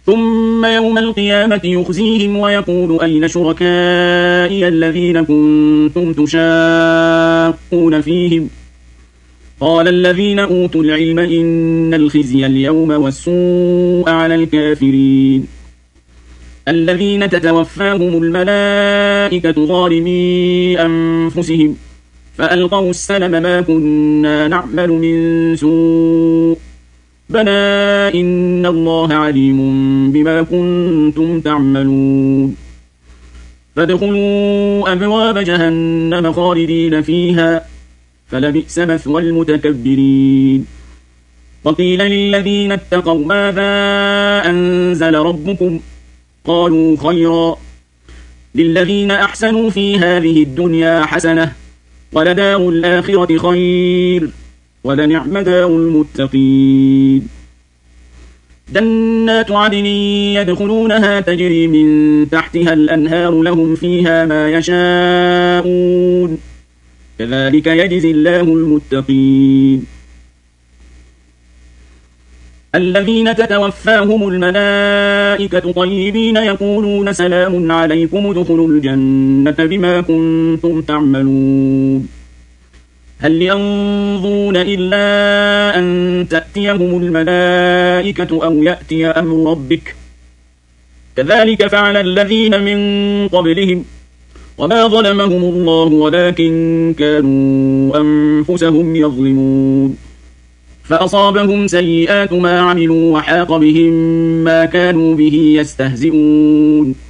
ثم يوم القيامة يخزيهم ويقول أين شركائي الذين كنتم تشاقون فيهم قال الذين أوتوا العلم إن الخزي اليوم والسوء على الكافرين الذين تتوفاهم الملائكة ظالمي أنفسهم فألقوا السلم ما كنا نعمل من سوء بلى إن الله عليم بما كنتم تعملون فادخلوا أبواب جهنم خالدين فيها فلبئس مثوى المتكبرين وقيل للذين اتقوا ماذا أنزل ربكم قالوا خيرا للذين أحسنوا في هذه الدنيا حسنة ولدار الآخرة خير ولنعم دار المتقين جنات عدن يدخلونها تجري من تحتها الأنهار لهم فيها ما يشاءون كذلك يجزي الله المتقين الذين تتوفاهم الملائكة طيبين يقولون سلام عليكم ادخلوا الجنة بما كنتم تعملون هل ينظرون إلا أن تأتيهم الملائكة أو يأتي أمر ربك كذلك فعل الذين من قبلهم وما ظلمهم الله ولكن كانوا أنفسهم يظلمون فأصابهم سيئات ما عملوا وحاق بهم ما كانوا به يستهزئون